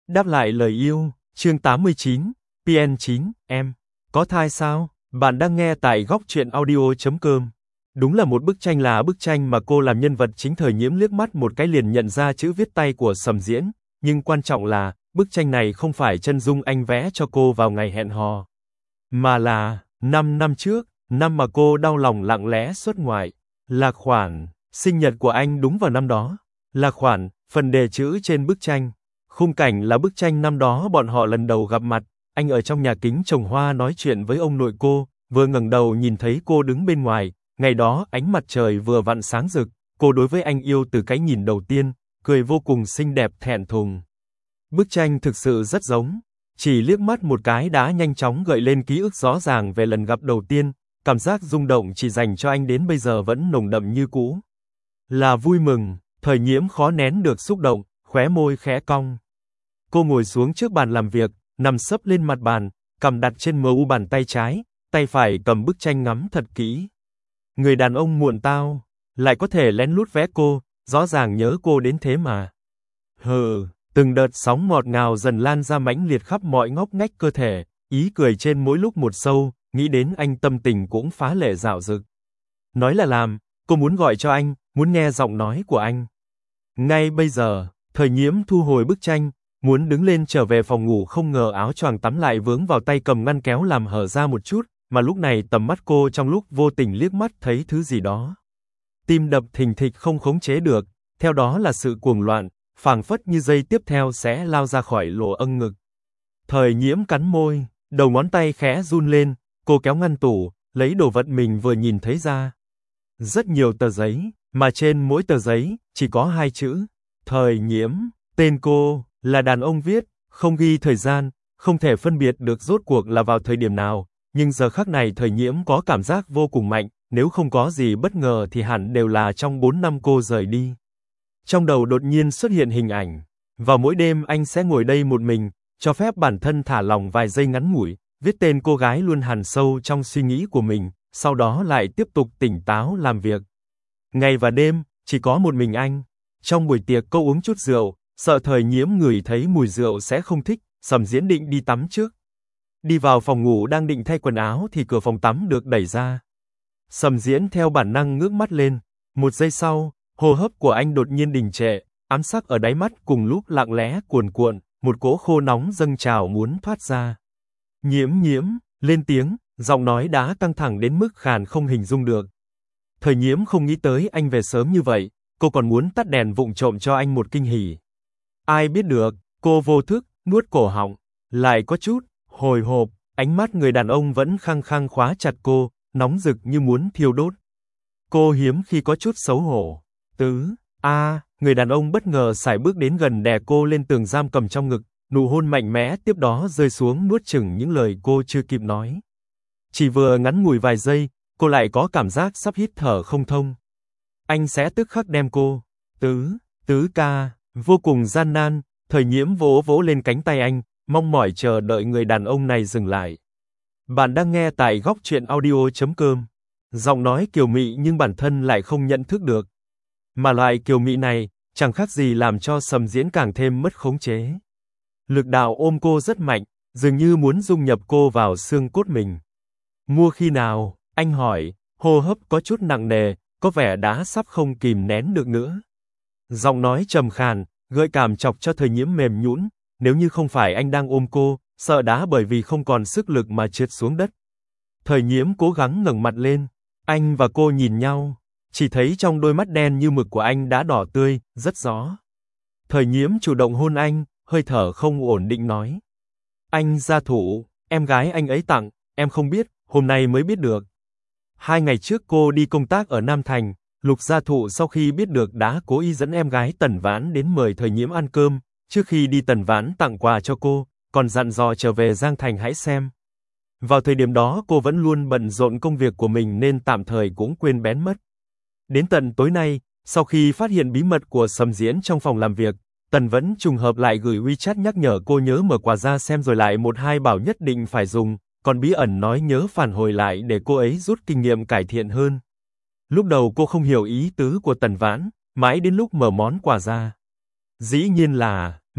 Đáp lại lời yêu, chương 89, PN9, em có thai sao? Bạn đang nghe tại góc truyện audio.com. Đúng là một bức tranh mà cô làm nhân vật chính. Thời Nhiễm liếc mắt một cái liền nhận ra chữ viết tay của Sầm Diễn, nhưng quan trọng là, bức tranh này không phải chân dung anh vẽ cho cô vào ngày hẹn hò, mà là 5 năm trước, năm mà cô đau lòng lặng lẽ xuất ngoại. Là khoản sinh nhật của anh đúng vào năm đó. Là khoản phần đề chữ trên bức tranh. Khung cảnh là bức tranh năm đó bọn họ lần đầu gặp mặt, anh ở trong nhà kính trồng hoa nói chuyện với ông nội cô, vừa ngẩng đầu nhìn thấy cô đứng bên ngoài, ngày đó ánh mặt trời vừa vặn sáng rực, cô đối với anh yêu từ cái nhìn đầu tiên, cười vô cùng xinh đẹp thẹn thùng. Bức tranh thực sự rất giống, chỉ liếc mắt một cái đã nhanh chóng gợi lên ký ức rõ ràng về lần gặp đầu tiên, cảm giác rung động chỉ dành cho anh đến bây giờ vẫn nồng đậm như cũ. Là vui mừng, Thời Nhiễm khó nén được xúc động, khóe môi khẽ cong. Cô ngồi xuống trước bàn làm việc, nằm sấp lên mặt bàn, cằm đặt trên mu bàn tay trái, tay phải cầm bức tranh ngắm thật kỹ. Người đàn ông muộn tao, lại có thể lén lút vẽ cô, rõ ràng nhớ cô đến thế mà. Từng đợt sóng ngọt ngào dần lan ra mãnh liệt khắp mọi ngóc ngách cơ thể, ý cười trên mỗi lúc một sâu, nghĩ đến anh tâm tình cũng phá lệ dạo dực. Nói là làm, cô muốn gọi cho anh, muốn nghe giọng nói của anh. Ngay bây giờ, Thời Nhiễm thu hồi bức tranh, muốn đứng lên trở về phòng ngủ, không ngờ áo choàng tắm lại vướng vào tay cầm ngăn kéo làm hở ra một chút, mà lúc này tầm mắt cô trong lúc vô tình liếc mắt thấy thứ gì đó. Tim đập thình thịch không khống chế được, theo đó là sự cuồng loạn, phảng phất như giây tiếp theo sẽ lao ra khỏi lỗ âng ngực. Thời Nhiễm cắn môi, đầu ngón tay khẽ run lên, cô kéo ngăn tủ, lấy đồ vật mình vừa nhìn thấy ra. Rất nhiều tờ giấy, mà trên mỗi tờ giấy chỉ có 2 chữ, Thời Nhiễm. Tên cô là đàn ông viết, không ghi thời gian, không thể phân biệt được rốt cuộc là vào thời điểm nào, nhưng giờ khắc này Thời Nhiễm có cảm giác vô cùng mạnh, nếu không có gì bất ngờ thì hẳn đều là trong 4 năm cô rời đi. Trong đầu đột nhiên xuất hiện hình ảnh, vào mỗi đêm anh sẽ ngồi đây một mình, cho phép bản thân thả lỏng vài giây ngắn ngủi, viết tên cô gái luôn hằn sâu trong suy nghĩ của mình, sau đó lại tiếp tục tỉnh táo làm việc. Ngày và đêm, chỉ có một mình anh. Trong buổi tiệc cô uống chút rượu, sợ Thời Nhiễm ngửi thấy mùi rượu sẽ không thích, Sầm Diễn định đi tắm trước. Đi vào phòng ngủ đang định thay quần áo thì cửa phòng tắm được đẩy ra. Sầm Diễn theo bản năng ngước mắt lên, một giây sau, hô hấp của anh đột nhiên đình trệ, ám sắc ở đáy mắt cùng lúc lặng lẽ cuồn cuộn, một cỗ khô nóng dâng trào muốn thoát ra. Nhiễm, lên tiếng, giọng nói đã căng thẳng đến mức khàn không hình dung được. Thời Nhiễm không nghĩ tới anh về sớm như vậy, cô còn muốn tắt đèn vụng trộm cho anh một kinh hỉ. Ai biết được, cô vô thức, nuốt cổ họng, lại có chút hồi hộp, ánh mắt người đàn ông vẫn khăng khăng khóa chặt cô, nóng rực như muốn thiêu đốt. Cô hiếm khi có chút xấu hổ. Người đàn ông bất ngờ sải bước đến gần đè cô lên tường giam cầm trong ngực, nụ hôn mạnh mẽ tiếp đó rơi xuống nuốt chửng những lời cô chưa kịp nói. Chỉ vừa ngắn ngủi vài giây, cô lại có cảm giác sắp hít thở không thông. Anh sẽ tức khắc đem cô. Tứ ca, vô cùng gian nan, Thời Nhiễm vỗ vỗ lên cánh tay anh, mong mỏi chờ đợi người đàn ông này dừng lại. Bạn đang nghe tại góc truyện audio.com. Giọng nói kiều mị nhưng bản thân lại không nhận thức được. Mà loại kiều mị này, chẳng khác gì làm cho Sầm Diễn càng thêm mất khống chế. Lực đạo ôm cô rất mạnh, dường như muốn dung nhập cô vào xương cốt mình. Mua khi nào? Anh hỏi, hô hấp có chút nặng nề, có vẻ đã sắp không kìm nén được nữa. Giọng nói trầm khàn, gợi cảm chọc cho Thời Nhiễm mềm nhũn, nếu như không phải anh đang ôm cô, sợ đã bởi vì không còn sức lực mà trượt xuống đất. Thời Nhiễm cố gắng ngẩng mặt lên, anh và cô nhìn nhau, chỉ thấy trong đôi mắt đen như mực của anh đã đỏ tươi, rất rõ. Thời Nhiễm chủ động hôn anh, hơi thở không ổn định nói. Anh gia thủ, em gái anh ấy tặng, em không biết, hôm nay mới biết được. 2 ngày trước cô đi công tác ở Nam Thành, Lục gia thụ sau khi biết được đã cố ý dẫn em gái Tần Vãn đến mời Thời Nhiễm ăn cơm, trước khi đi Tần Vãn tặng quà cho cô, còn dặn dò trở về Giang Thành hãy xem. Vào thời điểm đó cô vẫn luôn bận rộn công việc của mình nên tạm thời cũng quên bén mất. Đến tận tối nay, sau khi phát hiện bí mật của Sầm Diễn trong phòng làm việc, Tần vẫn trùng hợp lại gửi WeChat nhắc nhở cô nhớ mở quà ra xem rồi lại 1-2 bảo nhất định phải dùng, còn bí ẩn nói nhớ phản hồi lại để cô ấy rút kinh nghiệm cải thiện hơn. Lúc đầu cô không hiểu ý tứ của Tần Vãn, mãi đến lúc mở món quà ra. Dĩ nhiên là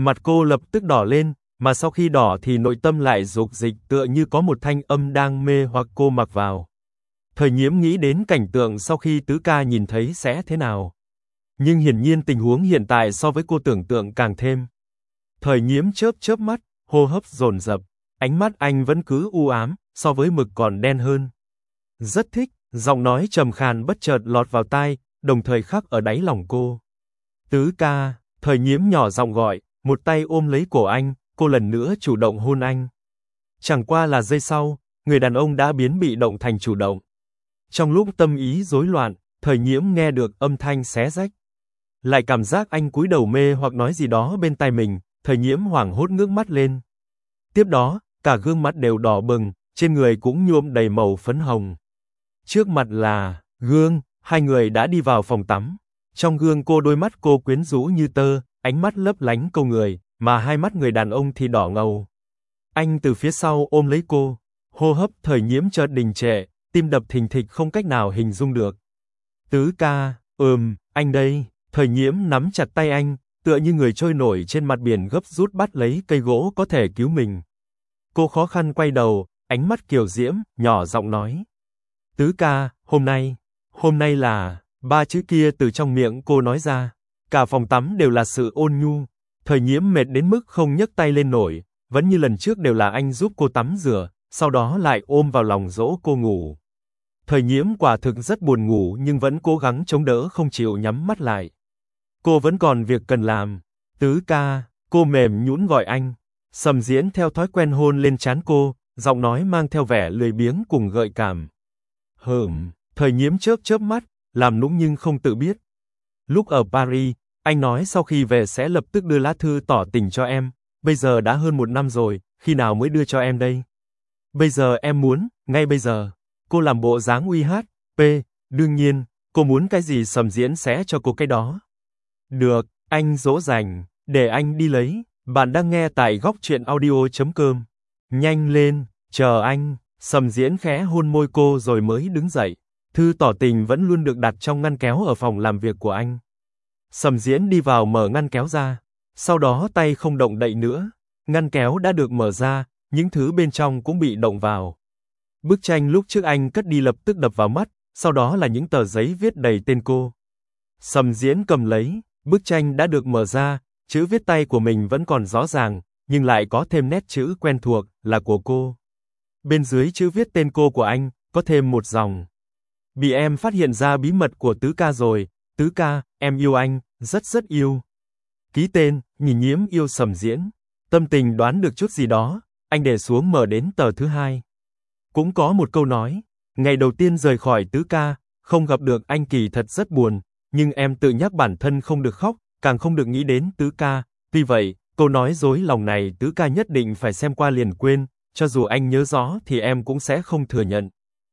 Mặt cô lập tức đỏ lên, mà sau khi đỏ thì nội tâm lại dục dịch tựa như có một thanh âm đang mê hoặc cô mặc vào. Thời Nhiễm nghĩ đến cảnh tượng sau khi tứ ca nhìn thấy sẽ thế nào. Nhưng hiển nhiên tình huống hiện tại so với cô tưởng tượng càng thêm. Thời Nhiễm chớp chớp mắt, hô hấp dồn dập, ánh mắt anh vẫn cứ u ám, so với mực còn đen hơn. Rất thích, giọng nói trầm khàn bất chợt lọt vào tai, đồng thời khắc ở đáy lòng cô. Tứ ca, Thời Nhiễm nhỏ giọng gọi, một tay ôm lấy cổ anh, cô lần nữa chủ động hôn anh. Chẳng qua là giây sau, người đàn ông đã biến bị động thành chủ động. Trong lúc tâm ý rối loạn, Thời Nhiễm nghe được âm thanh xé rách. Lại cảm giác anh cúi đầu mê hoặc nói gì đó bên tai mình, Thời Nhiễm hoảng hốt ngước mắt lên. Tiếp đó, cả gương mặt đều đỏ bừng, trên người cũng nhuộm đầy màu phấn hồng. Trước mặt là gương, hai người đã đi vào phòng tắm. Trong gương đôi mắt cô quyến rũ như tơ, ánh mắt lấp lánh câu người, mà hai mắt người đàn ông thì đỏ ngầu. Anh từ phía sau ôm lấy cô, hô hấp Thời Nhiễm chợt đình trệ, tim đập thình thịch không cách nào hình dung được. Tứ ca, anh đây. Thời Nhiễm nắm chặt tay anh, tựa như người trôi nổi trên mặt biển gấp rút bắt lấy cây gỗ có thể cứu mình. Cô khó khăn quay đầu, ánh mắt kiều diễm, nhỏ giọng nói. Tứ ca, hôm nay là, ba chữ kia từ trong miệng cô nói ra. Cả phòng tắm đều là sự ôn nhu. Thời Nhiễm mệt đến mức không nhấc tay lên nổi, vẫn như lần trước đều là anh giúp cô tắm rửa, sau đó lại ôm vào lòng dỗ cô ngủ. Thời Nhiễm quả thực rất buồn ngủ nhưng vẫn cố gắng chống đỡ không chịu nhắm mắt lại. Cô vẫn còn việc cần làm. Tứ ca, cô mềm nhũn gọi anh. Sầm Diễn theo thói quen hôn lên trán cô, giọng nói mang theo vẻ lười biếng cùng gợi cảm. Thời Nhiễm chớp chớp mắt, làm nũng nhưng không tự biết. Lúc ở Paris, anh nói sau khi về sẽ lập tức đưa lá thư tỏ tình cho em. Bây giờ đã hơn 1 năm rồi, khi nào mới đưa cho em đây? Bây giờ em muốn, ngay bây giờ. Cô làm bộ dáng uy hát. Đương nhiên, cô muốn cái gì Sầm Diễn sẽ cho cô cái đó. Được, anh dỗ dành, để anh đi lấy. Bạn đang nghe tại góc truyện audio.com. Nhanh lên, chờ anh. Sầm Diễn khẽ hôn môi cô rồi mới đứng dậy. Thư tỏ tình vẫn luôn được đặt trong ngăn kéo ở phòng làm việc của anh. Sầm Diễn đi vào mở ngăn kéo ra. Sau đó tay không động đậy nữa. Ngăn kéo đã được mở ra, những thứ bên trong cũng bị động vào. Bức tranh lúc trước anh cất đi lập tức đập vào mắt, sau đó là những tờ giấy viết đầy tên cô. Sầm Diễn cầm lấy, bức tranh đã được mở ra, chữ viết tay của mình vẫn còn rõ ràng, nhưng lại có thêm nét chữ quen thuộc, là của cô. Bên dưới chữ viết tên cô của anh, có thêm một dòng. Bị em phát hiện ra bí mật của tứ ca rồi, tứ ca, em yêu anh, rất rất yêu. Ký tên, Nhìn Nhiễm yêu Sầm Diễn. Tâm tình đoán được chút gì đó, anh để xuống mở đến tờ thứ hai. Cũng có một câu nói, ngày đầu tiên rời khỏi tứ ca, không gặp được anh kỳ thật rất buồn, nhưng em tự nhắc bản thân không được khóc, càng không được nghĩ đến tứ ca. Tuy vậy, câu nói dối lòng này tứ ca nhất định phải xem qua liền quên, cho dù anh nhớ rõ thì em cũng sẽ không thừa nhận.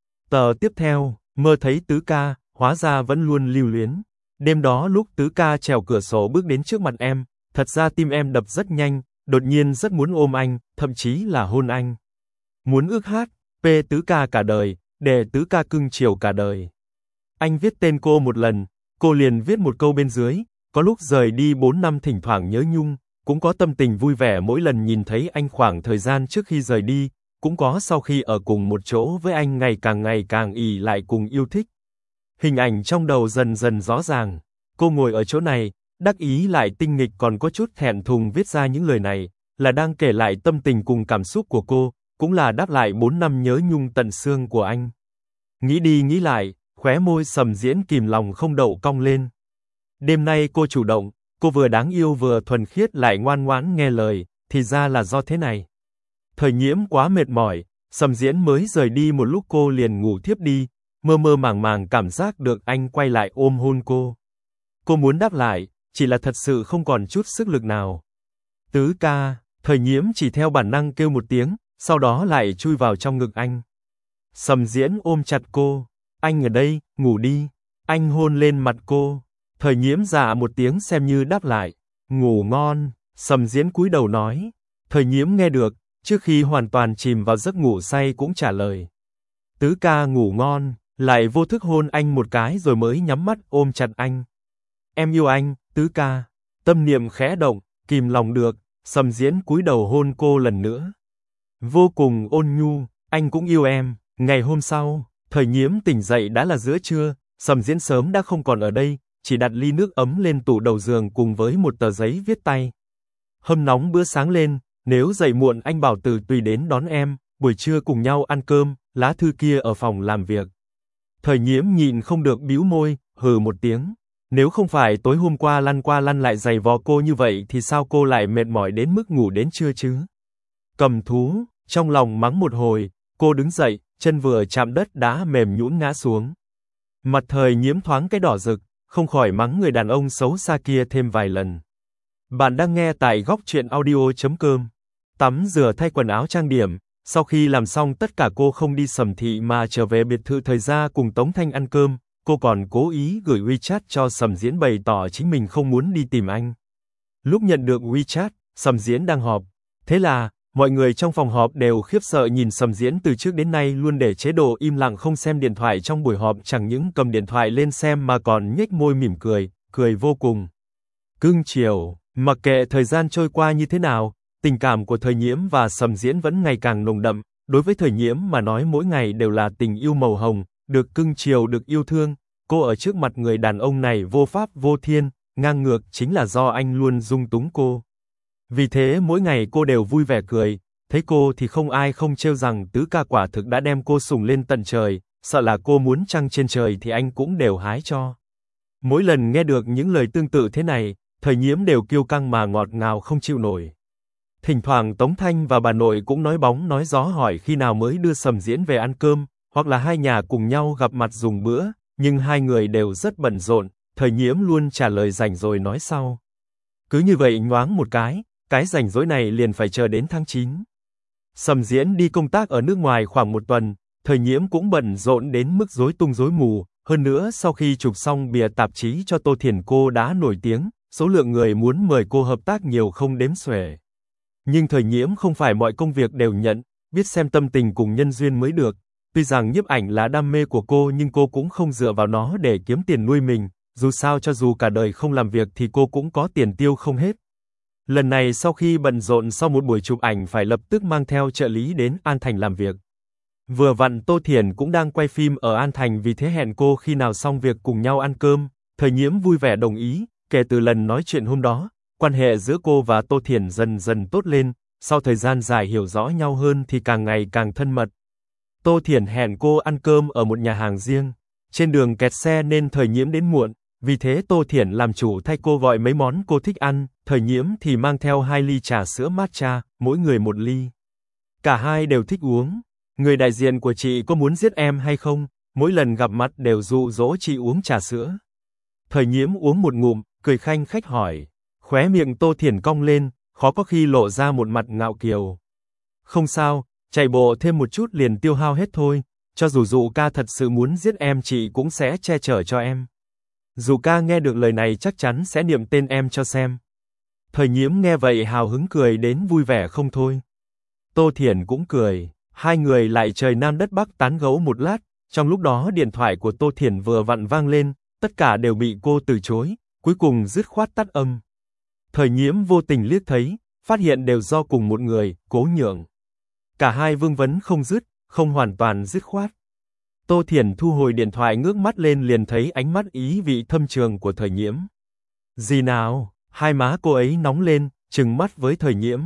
Tờ tiếp theo, mơ thấy tứ ca, hóa ra vẫn luôn lưu luyến. Đêm đó lúc tứ ca trèo cửa sổ bước đến trước mặt em, thật ra tim em đập rất nhanh, đột nhiên rất muốn ôm anh, thậm chí là hôn anh. Muốn ước hát, tứ ca cả đời, để tứ ca cưng chiều cả đời. Anh viết tên cô một lần, cô liền viết một câu bên dưới, có lúc rời đi 4 năm thỉnh thoảng nhớ nhung, cũng có tâm tình vui vẻ mỗi lần nhìn thấy anh khoảng thời gian trước khi rời đi, cũng có sau khi ở cùng một chỗ với anh ngày càng ỉ lại cùng yêu thích. Hình ảnh trong đầu dần dần rõ ràng, cô ngồi ở chỗ này, đắc ý lại tinh nghịch còn có chút thẹn thùng viết ra những lời này, là đang kể lại tâm tình cùng cảm xúc của cô, cũng là đáp lại 4 năm nhớ nhung tận xương của anh. Nghĩ đi nghĩ lại, khóe môi Sầm Diễn kìm lòng không đậu cong lên. Đêm nay cô chủ động, cô vừa đáng yêu vừa thuần khiết lại ngoan ngoãn nghe lời, thì ra là do thế này. Thời Nhiễm quá mệt mỏi, Sầm Diễn mới rời đi một lúc cô liền ngủ thiếp đi, mơ mơ màng màng cảm giác được anh quay lại ôm hôn cô. Cô muốn đáp lại, chỉ là thật sự không còn chút sức lực nào. Tứ ca, Thời Nhiễm chỉ theo bản năng kêu một tiếng, sau đó lại chui vào trong ngực anh. Sầm Diễn ôm chặt cô, anh ở đây, ngủ đi. Anh hôn lên mặt cô. Thời Nhiễm dạ một tiếng xem như đáp lại. Ngủ ngon, Sầm Diễn cúi đầu nói. Thời Nhiễm nghe được, trước khi hoàn toàn chìm vào giấc ngủ say cũng trả lời. Tứ ca ngủ ngon, lại vô thức hôn anh một cái rồi mới nhắm mắt ôm chặt anh. Em yêu anh, tứ ca. Tâm niệm khẽ động, kìm lòng được, Sầm Diễn cúi đầu hôn cô lần nữa. Vô cùng ôn nhu, anh cũng yêu em. Ngày hôm sau, Thời Nhiễm tỉnh dậy đã là giữa trưa, Sầm Diễn sớm đã không còn ở đây, chỉ đặt ly nước ấm lên tủ đầu giường cùng với một tờ giấy viết tay. Hâm nóng bữa sáng lên, nếu dậy muộn anh bảo Từ Tùy đến đón em, buổi trưa cùng nhau ăn cơm, lá thư kia ở phòng làm việc. Thời Nhiễm nhịn không được bĩu môi, hừ một tiếng. Nếu không phải tối hôm qua lăn lại giày vò cô như vậy thì sao cô lại mệt mỏi đến mức ngủ đến trưa chứ? Cầm thú, trong lòng mắng một hồi, cô đứng dậy, chân vừa chạm đất đã mềm nhũn ngã xuống. Mặt Thời Nhiễm thoáng cái đỏ rực, không khỏi mắng người đàn ông xấu xa kia thêm vài lần. Bạn đang nghe tại Góc Truyện Audio.com. Tắm rửa thay quần áo trang điểm, sau khi làm xong tất cả cô không đi Sầm Thị mà trở về biệt thự Thời gia cùng Tống Thanh ăn cơm, cô còn cố ý gửi WeChat cho Sầm Diễn bày tỏ chính mình không muốn đi tìm anh. Lúc nhận được WeChat, Sầm Diễn đang họp. Thế là, mọi người trong phòng họp đều khiếp sợ nhìn Sầm Diễn từ trước đến nay luôn để chế độ im lặng không xem điện thoại trong buổi họp, chẳng những cầm điện thoại lên xem mà còn nhếch môi mỉm cười, cười vô cùng cưng chiều. Mặc kệ thời gian trôi qua như thế nào, tình cảm của Thời Nhiễm và Sầm Diễn vẫn ngày càng nồng đậm. Đối với Thời Nhiễm mà nói mỗi ngày đều là tình yêu màu hồng, được cưng chiều, được yêu thương. Cô ở trước mặt người đàn ông này vô pháp vô thiên, ngang ngược chính là do anh luôn dung túng cô. Vì thế mỗi ngày cô đều vui vẻ cười, thấy cô thì không ai không trêu rằng tứ ca quả thực đã đem cô sủng lên tận trời, sợ là cô muốn trăng trên trời thì anh cũng đều hái cho. Mỗi lần nghe được những lời tương tự thế này, Thời Nhiễm đều kiêu căng mà ngọt ngào không chịu nổi. Thỉnh thoảng Tống Thanh và bà nội cũng nói bóng nói gió hỏi khi nào mới đưa Sầm Diễn về ăn cơm, hoặc là hai nhà cùng nhau gặp mặt dùng bữa, nhưng hai người đều rất bận rộn, Thời Nhiễm luôn trả lời rảnh rồi nói sau. Cứ như vậy nhoáng một cái rảnh rỗi này liền phải chờ đến tháng 9. Sầm Diễn đi công tác ở nước ngoài khoảng một tuần, Thời Nhiễm cũng bận rộn đến mức rối tung rối mù, hơn nữa sau khi chụp xong bìa tạp chí cho Tô Thiển cô đã nổi tiếng, số lượng người muốn mời cô hợp tác nhiều không đếm xuể. Nhưng Thời Nhiễm không phải mọi công việc đều nhận, biết xem tâm tình cùng nhân duyên mới được. Tuy rằng nhiếp ảnh là đam mê của cô nhưng cô cũng không dựa vào nó để kiếm tiền nuôi mình, dù sao cho dù cả đời không làm việc thì cô cũng có tiền tiêu không hết. Lần này sau khi bận rộn sau một buổi chụp ảnh phải lập tức mang theo trợ lý đến An Thành làm việc. Vừa vặn Tô Thiển cũng đang quay phim ở An Thành vì thế hẹn cô khi nào xong việc cùng nhau ăn cơm, Thời Nhiễm vui vẻ đồng ý, kể từ lần nói chuyện hôm đó, quan hệ giữa cô và Tô Thiển dần dần tốt lên, sau thời gian dài hiểu rõ nhau hơn thì càng ngày càng thân mật. Tô Thiển hẹn cô ăn cơm ở một nhà hàng riêng, trên đường kẹt xe nên Thời Nhiễm đến muộn, vì thế Tô Thiển làm chủ thay cô gọi mấy món cô thích ăn, Thời Nhiễm thì mang theo 2 ly trà sữa matcha, mỗi người 1 ly. Cả hai đều thích uống. Người đại diện của chị có muốn giết em hay không? Mỗi lần gặp mặt đều dụ dỗ chị uống trà sữa. Thời Nhiễm uống một ngụm, cười khanh khách hỏi. Khóe miệng Tô Thiển cong lên, khó có khi lộ ra một mặt ngạo kiều. Không sao, chạy bộ thêm một chút liền tiêu hao hết thôi, cho dù dụ ca thật sự muốn giết em chị cũng sẽ che chở cho em. Dụ ca nghe được lời này chắc chắn sẽ niệm tên em cho xem. Thời Nhiễm nghe vậy hào hứng cười đến vui vẻ không thôi. Tô Thiển cũng cười, hai người lại trời nam đất bắc tán gẫu một lát, trong lúc đó điện thoại của Tô Thiển vừa vặn vang lên, tất cả đều bị cô từ chối, cuối cùng dứt khoát tắt âm. Thời Nhiễm vô tình liếc thấy, phát hiện đều do cùng một người, Cố Nhượng. Cả hai vương vấn không dứt, không hoàn toàn dứt khoát. Tô Thiển thu hồi điện thoại ngước mắt lên liền thấy ánh mắt ý vị thâm trường của Thời Nhiễm. Gì nào? Hai má cô ấy nóng lên, trừng mắt với Thời Nhiễm.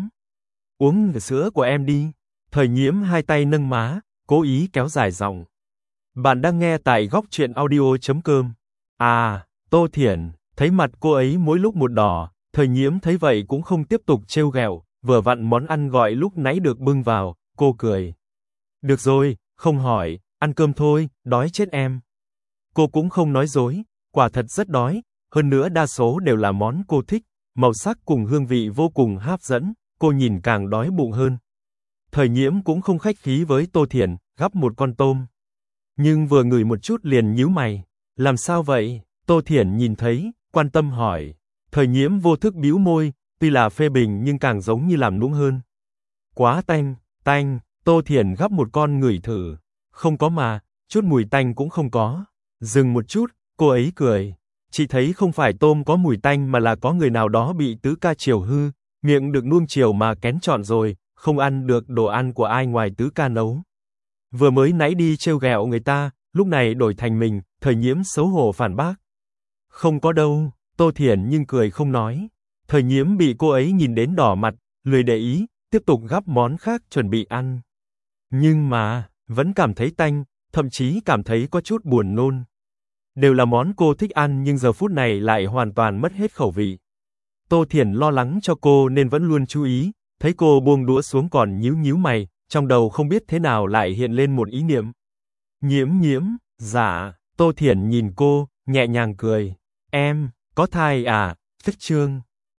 Uống sữa của em đi. Thời Nhiễm hai tay nâng má, cố ý kéo dài giọng. Bạn đang nghe tại Góc Truyện Audio.com. À, Tô Thiển, thấy mặt cô ấy mỗi lúc một đỏ, Thời Nhiễm thấy vậy cũng không tiếp tục trêu ghẹo, vừa vặn món ăn gọi lúc nãy được bưng vào, cô cười. Được rồi, không hỏi, ăn cơm thôi, đói chết em. Cô cũng không nói dối, quả thật rất đói, hơn nữa đa số đều là món cô thích, màu sắc cùng hương vị vô cùng hấp dẫn, cô nhìn càng đói bụng hơn. Thời Nhiễm cũng không khách khí với Tô Thiển, gắp một con tôm. Nhưng vừa ngửi một chút liền nhíu mày, làm sao vậy? Tô Thiển nhìn thấy, quan tâm hỏi. Thời Nhiễm vô thức bĩu môi, tuy là phê bình nhưng càng giống như làm nũng hơn. Quá tanh, tanh, Tô Thiển gắp một con ngửi thử. Không có mà, chút mùi tanh cũng không có. Dừng một chút, cô ấy cười. Chị thấy không phải tôm có mùi tanh mà là có người nào đó bị tứ ca chiều hư, Miệng được nuông chiều mà kén chọn rồi, không ăn được đồ ăn của ai ngoài tứ ca nấu. Vừa mới nãy đi trêu ghẹo người ta, lúc này đổi thành mình, Thời Nhiễm xấu hổ phản bác. Không có đâu, Tô Thiển nhưng cười không nói. Thời Nhiễm bị cô ấy nhìn đến đỏ mặt, lười để ý, tiếp tục gắp món khác chuẩn bị ăn. Nhưng mà, vẫn cảm thấy tanh, thậm chí cảm thấy có chút buồn nôn. Đều là món cô thích ăn nhưng giờ phút này lại hoàn toàn mất hết khẩu vị. Tô Thiển lo lắng cho cô nên vẫn luôn chú ý, thấy cô buông đũa xuống còn nhíu nhíu mày, trong đầu không biết thế nào lại hiện lên một ý niệm. Nhiễm Nhiễm, dạ, Tô Thiển nhìn cô, nhẹ nhàng cười. Em, có thai à, Phích Trương.